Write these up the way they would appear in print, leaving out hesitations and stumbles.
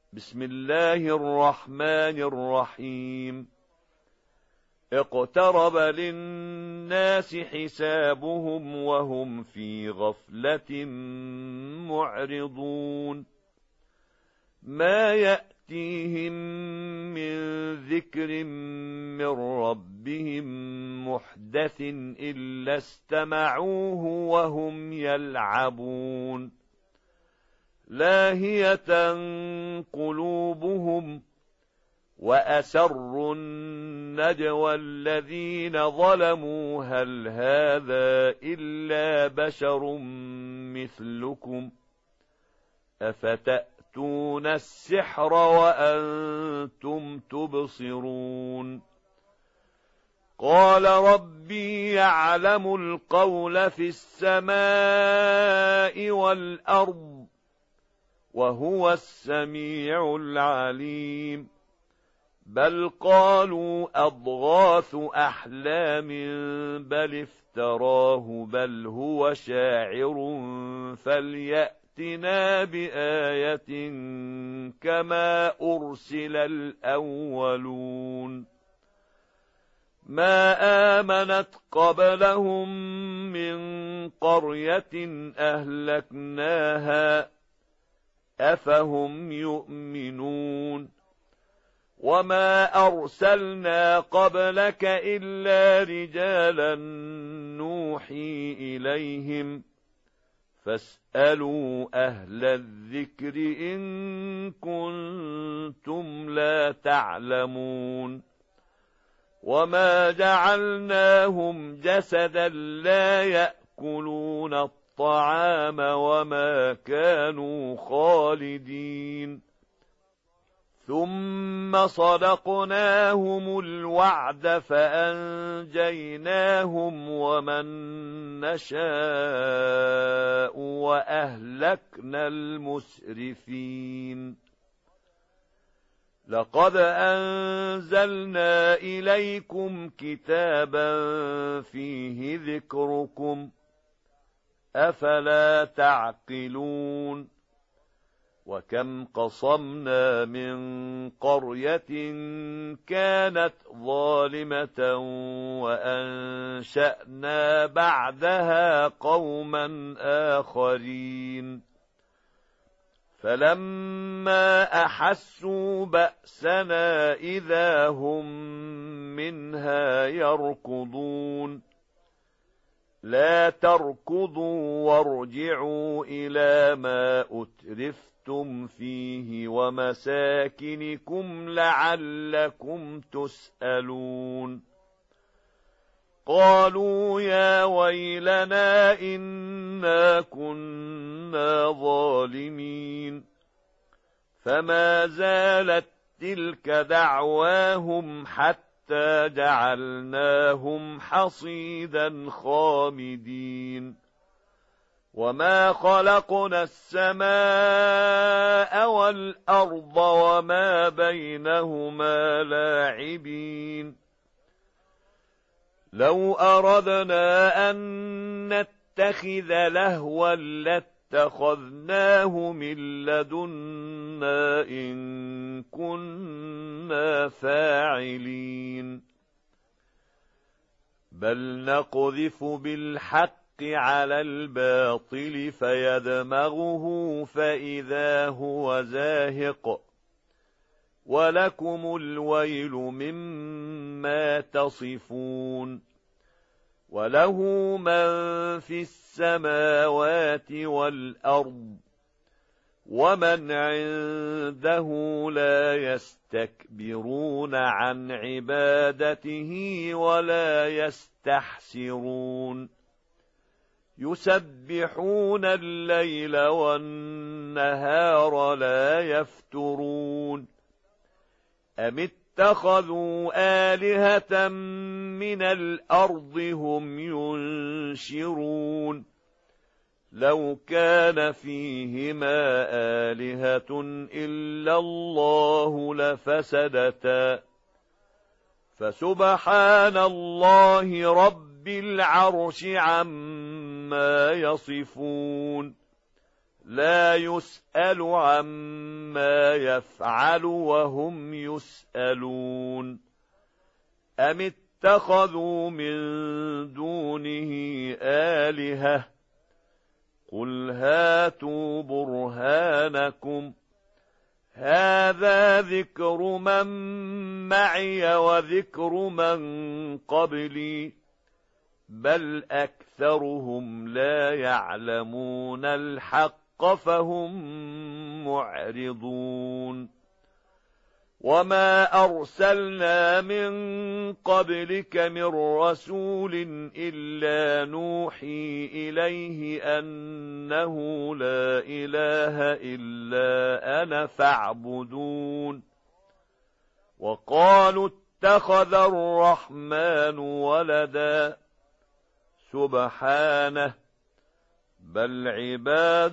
بسم الله الرحمن الرحيم. اقترب للناس حسابهم وهم في غفلة معرضون. ما يأتيهم من ذكر من ربهم محدث إلا استمعوه وهم يلعبون. لاهية قلوبهم وأسروا النجوى الذين ظلموا هل هذا إلا بشر مثلكم أفتأتون السحر وأنتم تبصرون. قال ربي يعلم القول في السماء والأرض وهو السميع العليم. بل قالوا أضغاث أحلام بل افتراه بل هو شاعر فليأتنا بآية كما أرسل الأولون. ما آمنت قبلهم من قرية أهلكناها أفهم يؤمنون. وما أرسلنا قبلك إلا رجالا نوحي إليهم فاسألوا أهل الذكر إن كنتم لا تعلمون. وما جعلناهم جسدا لا يأكلون الطعام وما كانوا خالدين. ثم صدقناهم الوعد فأنجيناهم ومن نشاء وأهلكنا المسرفين. لقد أنزلنا إليكم كتابا فيه ذكركم أفلا تعقلون. وكم قصمنا من قرية كانت ظالمة وأنشأنا بعدها قوما آخرين. فلما أحسوا بأسنا إذا هم منها يركضون. لا تركضوا وارجعوا إلى ما أترفتم فيه ومساكنكم لعلكم تسألون. قالوا يا ويلنا إنا كنا ظالمين. فما زالت تلك دعواهم حتى جعلناهم حصيدا خامدين. وما خلقنا السماء والأرض وما بينهما لاعبين. لو أردنا أن نتخذ لهوا لاتخذناه من لدنا إن كنا فاعلين. بل نقذف بالحق على الباطل فيدمغه فإذا هو زاهق. ولكم الويل مما تصفون. وله من في السماوات والأرض ومن عنده لا يستكبرون عن عبادته ولا يستحسرون. يسبحون الليل والنهار لا يفترون. أم اتخذوا آلهة من الأرض هم ينشرون. لو كان فيهما آلهة إلا الله لفسدتا فسبحان الله رب العرش عما يصفون. لا يسأل عما يفعل وهم يسألون أم اتخذوا من دونه آلهة قل هاتوا برهانكم هذا ذكر من معي وذكر من قبلي بل أكثرهم لا يعلمون الحق فهم معرضون وما أرسلنا من قبلك من رسول إلا نوحي إليه أنه لا إله إلا أنا فاعبدون وقالوا اتخذ الرحمن ولدا سبحانه بل عباد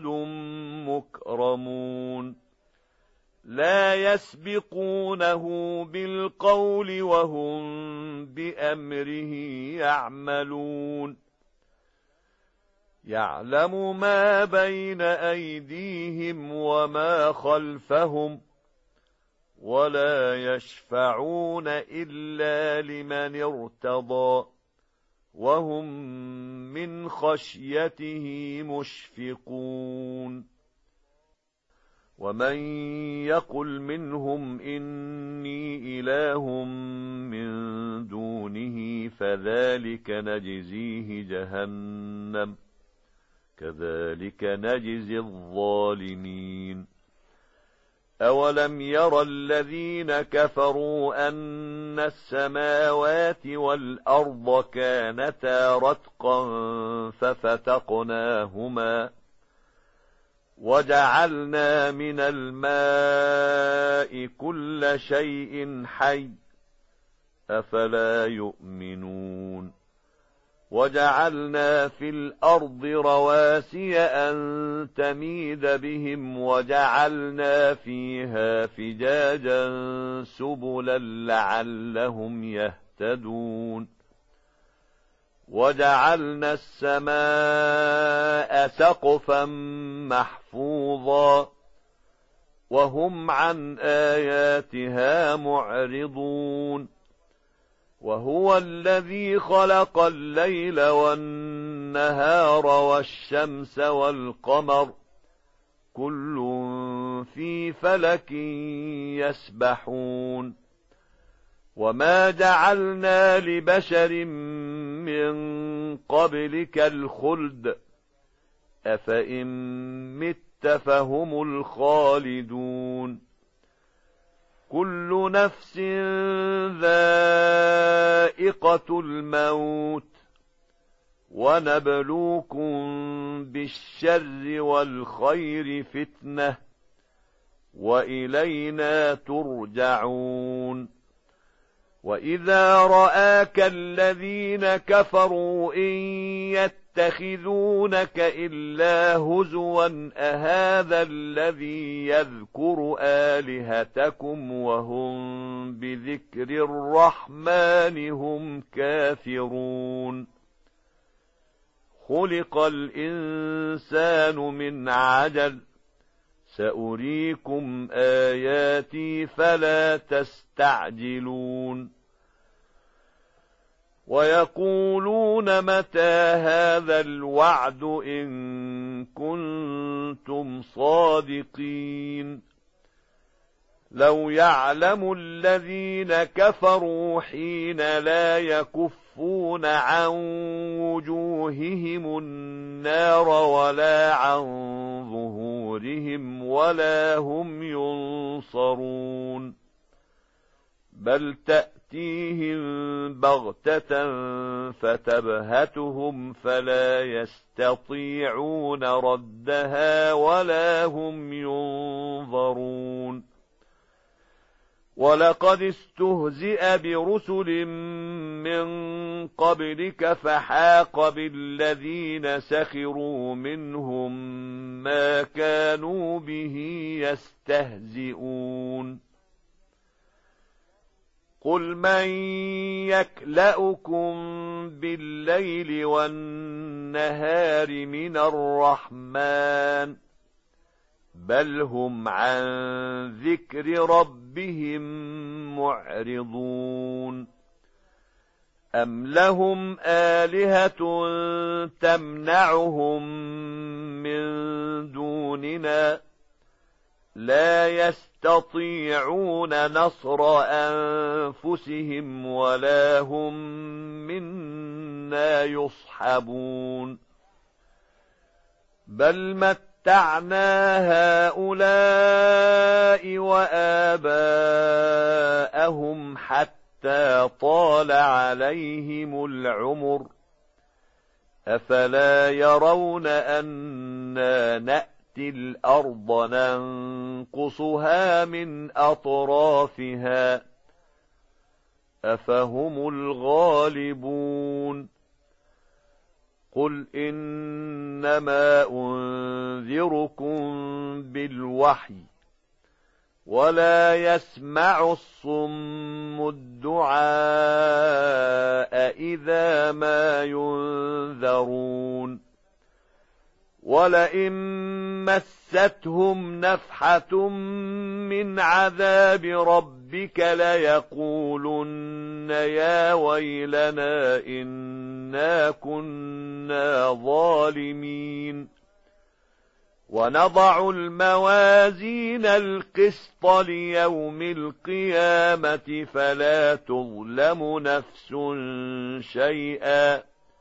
مكرمون لا يسبقونه بالقول وهم بأمره يعملون يعلم ما بين أيديهم وما خلفهم ولا يشفعون إلا لمن ارتضى وهم من خشيته مشفقون ومن يقل منهم إني إله من دونه فذلك نجزيه جهنم كذلك نجزي الظالمين أولم ير الذين كفروا أن السماوات والأرض كانتا رتقا ففتقناهما وجعلنا من الماء كل شيء حي أفلا يؤمنون وجعلنا في الأرض رواسي أن تميد بهم وجعلنا فيها فجاجا سبلا لعلهم يهتدون وجعلنا السماء سقفا محفوظا وهم عن آياتها معرضون وهو الذي خلق الليل والنهار والشمس والقمر كل في فلك يسبحون وما جعلنا لبشر من قبلك الخلد أفإن مت فهم الخالدون كل نفس ذائقة الموت ونبلوكم بالشر والخير فتنة وإلينا ترجعون وإذا رآك الذين كفروا إن يتخذونك إلا هزوا أهذا الذي يذكر آلهتكم وهم بذكر الرحمن هم كافرون خلق الإنسان من عجل سأريكم آياتي فلا تستعجلون ويقولون متى هذا الوعد إن كنتم صادقين لو يعلم الذين كفروا حين لا يكفون عن وجوههم النار ولا عن ظهورهم ولا هم ينصرون بل تأتيهم بغتة فتبهتهم فلا يستطيعون ردها ولا هم ينظرون ولقد استهزئ برسل من قبلك فحاق بالذين سخروا منهم ما كانوا به يستهزئون قل من يكلأكم بالليل والنهار من الرحمن بل هم عن ذكر ربهم معرضون أم لهم آلهة تمنعهم من دوننا لا يستطيعون نصر أنفسهم ولا هم منا يصحبون بل متعنا هؤلاء وآباءهم حتى طال عليهم العمر أفلا يرون أنا نأتي الأرض ننقصها من أطرافها أفهم الغالبون قل إنما أنذركم بالوحي ولا يسمع الصم الدعاء إذا ما ينذرون ولئن مستهم نفحة من عذاب ربك ليقولن يا ويلنا إنا كنا ظالمين ونضع الموازين القسط ليوم القيامة فلا تظلم نفس شيئا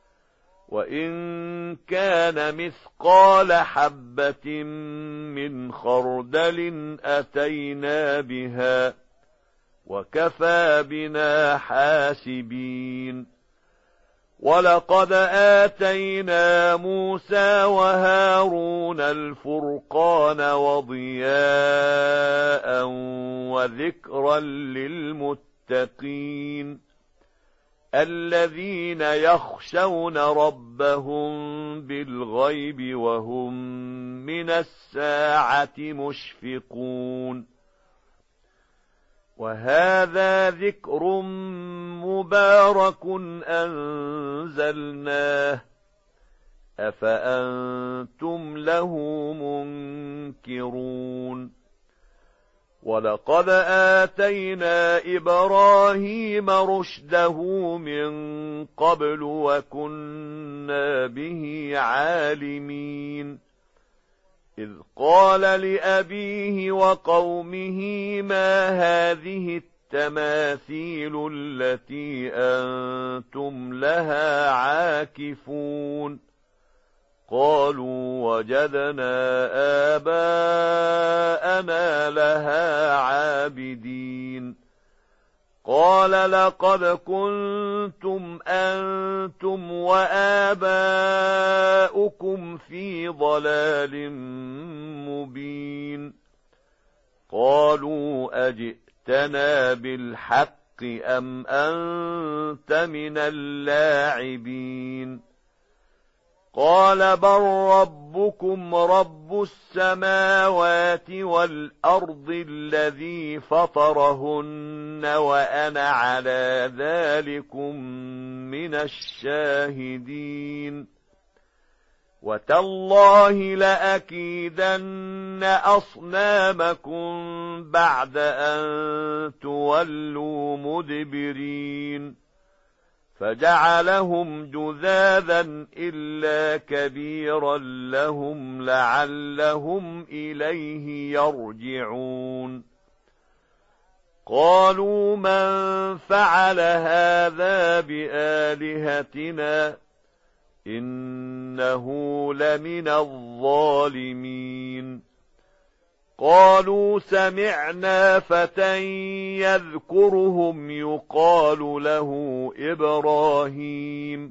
وإن كان مثقال حبة من خردل أتينا بها وكفى بنا حاسبين ولقد آتينا موسى وهارون الفرقان وضياء وذكرا للمتقين الذين يخشون ربهم بالغيب وهم من الساعة مشفقون وهذا ذكر مبارك أنزلناه أفأنتم له منكرون ولقد آتينا إبراهيم رشده من قبل وكنا به عالمين إذ قال لأبيه وقومه ما هذه التماثيل التي أنتم لها عاكفون قالوا وجدنا آباءنا لها عابدين قال لقد كنتم أنتم وآباؤكم في ضلال مبين قالوا أجئتنا بالحق أم أنت من اللاعبين قال بل ربكم رب السماوات والأرض الذي فطرهن وأنا على ذلكم من الشاهدين وتالله لأكيدن أصنامكم بعد أن تولوا مدبرين فجعلهم جذاذا إلا كبيرا لهم لعلهم إليه يرجعون قالوا من فعل هذا بآلهتنا إنه لمن الظالمين قالوا سمعنا فتى يذكرهم يقال له إبراهيم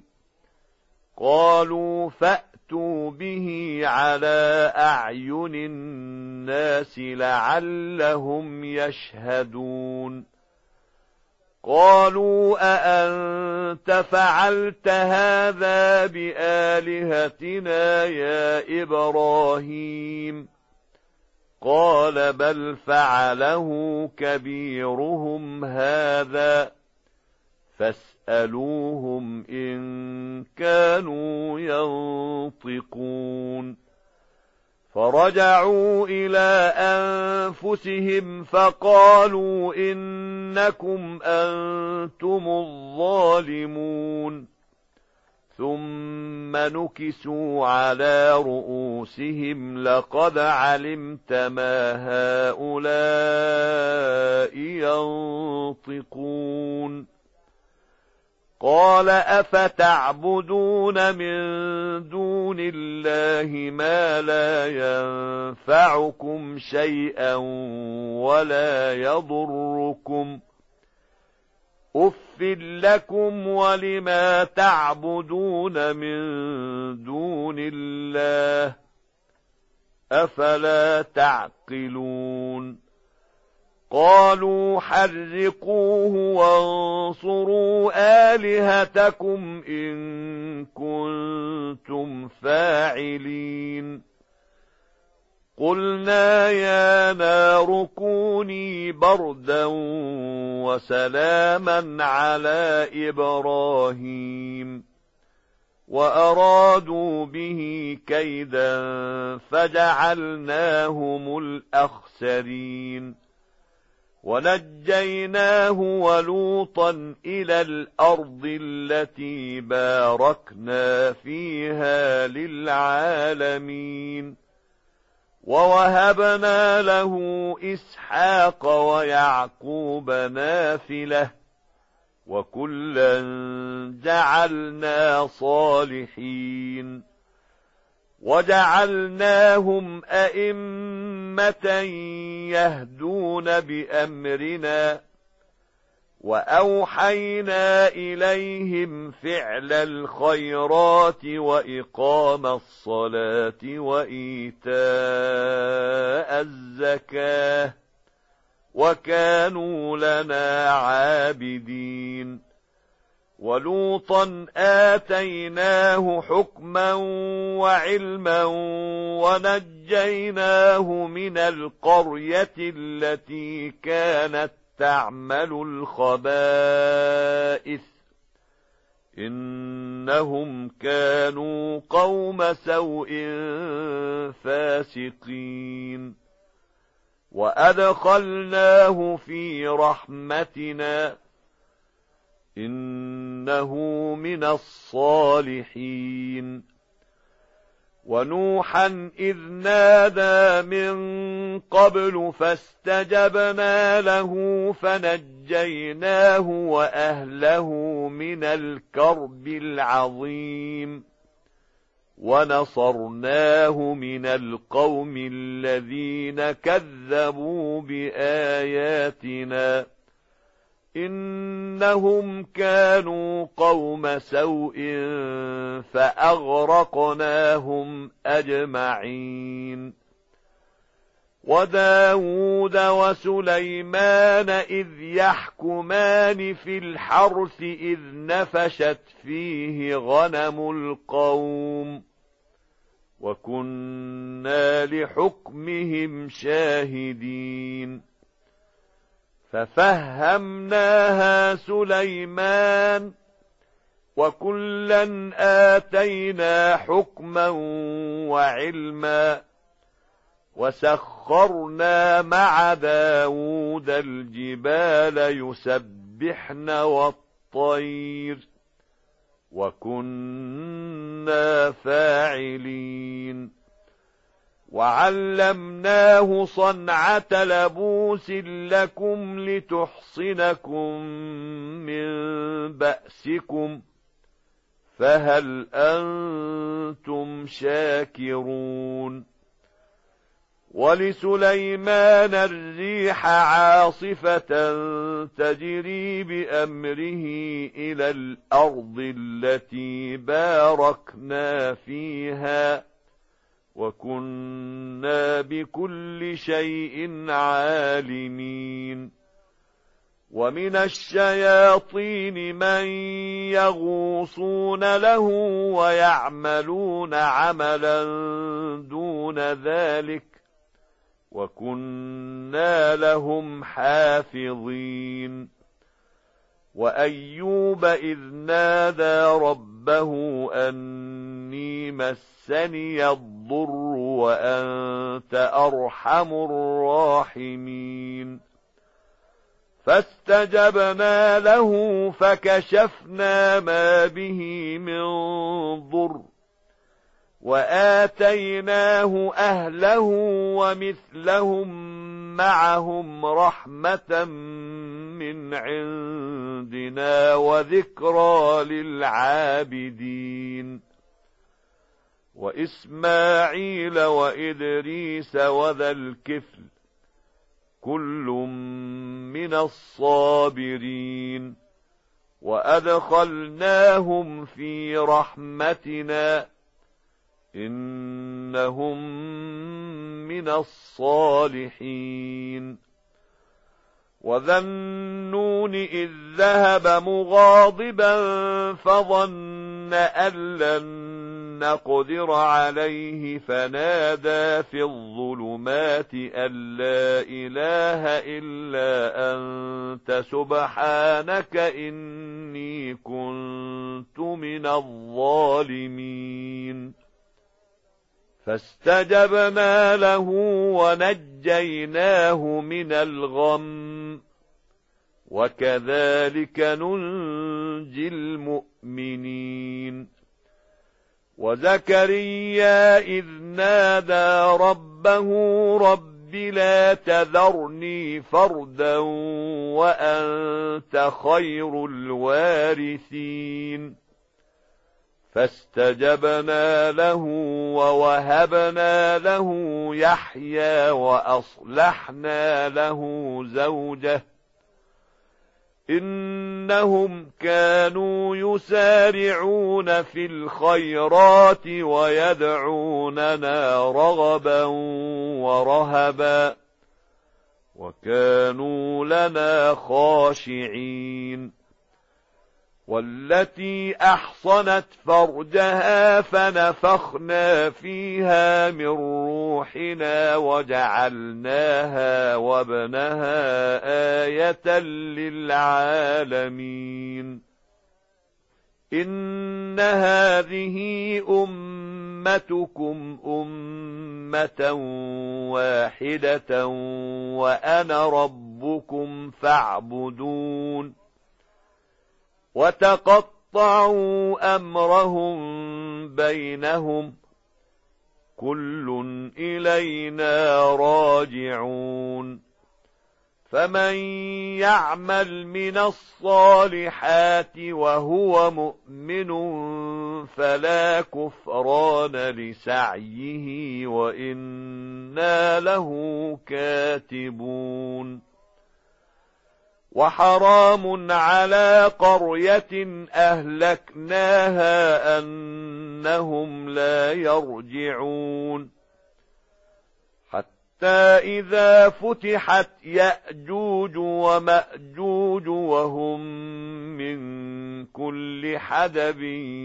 قالوا فأتوا به على أعين الناس لعلهم يشهدون قالوا أأنت فعلت هذا بآلهتنا يا إبراهيم قال بل فعله كبيرهم هذا فاسألوهم إن كانوا ينطقون فرجعوا إلى أنفسهم فقالوا إنكم أنتم الظالمون ثم نكسوا على رؤوسهم لقد علمت ما هؤلاء ينطقون قال أفتعبدون من دون الله ما لا ينفعكم شيئا ولا يضركم أف لكم ولما تعبدون من دون الله أفلا تعقلون قالوا حرقوه وانصروا آلهتكم إن كنتم فاعلين قلنا يا نار كوني بردا وسلاما على إبراهيم وأرادوا به كيدا فجعلناهم الأخسرين ونجيناه ولوطا إلى الأرض التي باركنا فيها للعالمين ووهبنا له إسحاق ويعقوب نافلة وكلا جعلنا صالحين وجعلناهم أئمة يهدون بأمرنا وأوحينا إليهم فعل الخيرات وإقام الصلاة وإيتاء الزكاة وكانوا لنا عابدين ولوطا آتيناه حكما وعلما ونجيناه من القرية التي كانت تعمل الخبائث إنهم كانوا قوم سوء فاسقين وأدخلناه في رحمتنا إنه من الصالحين ونوحا إذ نادى من قبل فاستجبنا له فنجيناه وأهله من الكرب العظيم ونصرناه من القوم الذين كذبوا بآياتنا إنهم كانوا قوم سوء فأغرقناهم أجمعين وداود وسليمان إذ يحكمان في الحرث إذ نفشت فيه غنم القوم وكنا لحكمهم شاهدين ففهمناها سليمان وكلا آتينا حكما وعلما وسخرنا مع داود الجبال يسبحن والطير وكنا فاعلين وعلمناه صنعة لبوس لكم لتحصنكم من بأسكم فهل أنتم شاكرون ولسليمان الريح عاصفة تجري بأمره إلى الأرض التي باركنا فيها وكنا بكل شيء عالمين ومن الشياطين من يغوصون له ويعملون عملا دون ذلك وكنا لهم حافظين وأيوب إذ نادى ربه أني أني مسني الضر وأنت أرحم الراحمين فاستجبنا له فكشفنا ما به من ضر وآتيناه أهله ومثلهم معهم رحمة من عندنا وذكرى للعابدين وإسماعيل وإدريس وذا الكفل كل من الصابرين وأدخلناهم في رحمتنا إنهم من الصالحين وذا النون إذ ذهب مغاضبا فظن أن لن نقدر عليه فنادى في الظلمات أن لا إله إلا أنت سبحانك إني كنت من الظالمين فاستجبنا له ونجيناه من الغم وكذلك ننجي المؤمنين وزكريا إذ نادى ربه رب لا تذرني فردا وأنت خير الوارثين فاستجبنا له ووهبنا له يحيى وأصلحنا له زوجه إنهم كانوا يسارعون في الخيرات ويدعوننا رغبا ورهبا وكانوا لنا خاشعين والتي أحصنت فرجها فنفخنا فيها من روحنا وجعلناها وابنها آية للعالمين إن هذه أمتكم أمة واحدة وأنا ربكم فاعبدون وتقطعوا أمرهم بينهم كل إلينا راجعون فمن يعمل من الصالحات وهو مؤمن فلا كفران لسعيه وإنا له كاتبون وحرام على قرية أهلكناها أنهم لا يرجعون حتى إذا فتحت يأجوج ومأجوج وهم من كل حدب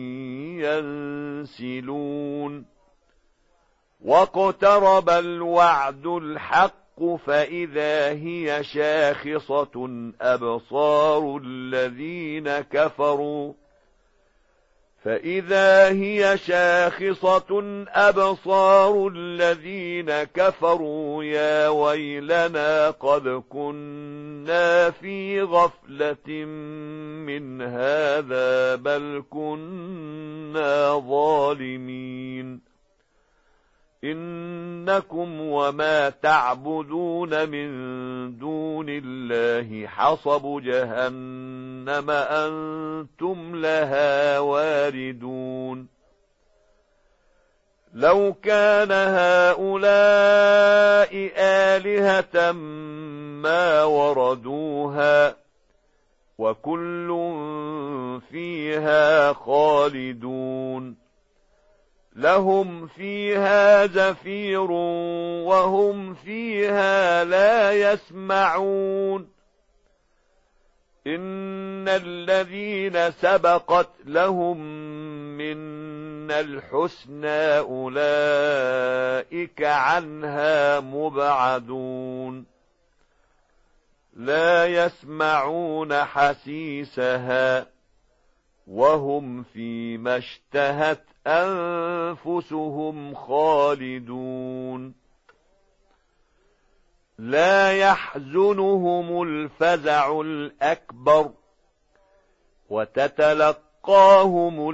ينسلون واقترب الوعد الحق فإذا هي شاخصة أبصار الذين كفروا يا ويلنا قد كنا في غفلة من هذا بل كنا ظالمين إنكم وما تعبدون من دون الله حصب جهنم أنتم لها واردون لو كان هؤلاء آلهة ما وردوها وكل فيها خالدون لهم فيها زفير وهم فيها لا يسمعون إن الذين سبقت لهم منا الحسنى أولئك عنها مبعدون لا يسمعون حسيسها وهم فيما اشتهت أنفسهم خالدون لا يحزنهم الفزع الأكبر وتتلقاهم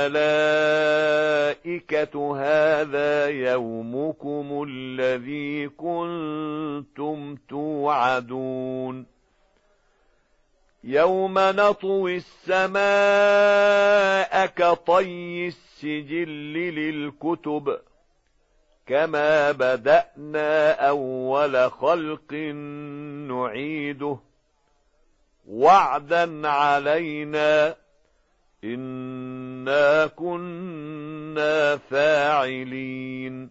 الملائكة هذا يومكم الذي كنتم توعدون يوم نطوي السماء كطي السجل للكتب كما بدأنا أول خلق نعيده وعدا علينا إنا كنا فاعلين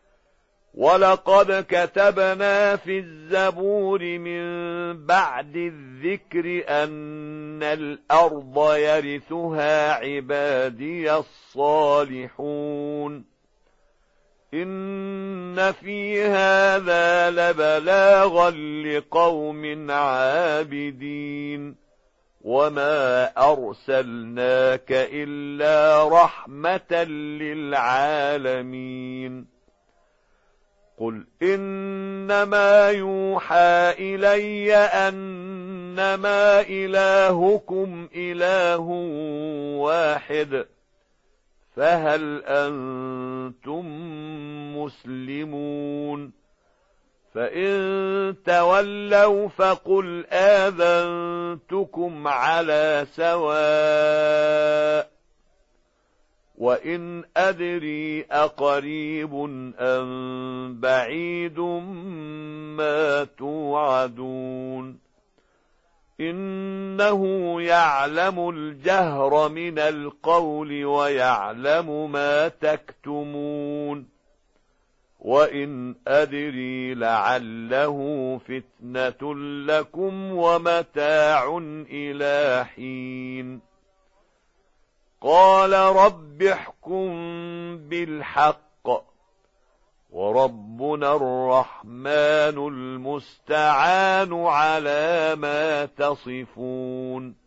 ولقد كتبنا في الزبور من بعد الذكر أن الأرض يرثها عبادي الصالحون إن في هذا لبلاغا لقوم عابدين وما أرسلناك إلا رحمة للعالمين قل إنما يوحى إلي أنما إلهكم إله واحد فهل أنتم مسلمون فإن تولوا فقل آذنتكم على سواء وإن أدري أقريب أم بعيد ما توعدون إنه يعلم الجهر من القول ويعلم ما تكتمون وإن أدري لعله فتنة لكم ومتاع إلى حين قال رب احكم بالحق وربنا الرحمن المستعان على ما تصفون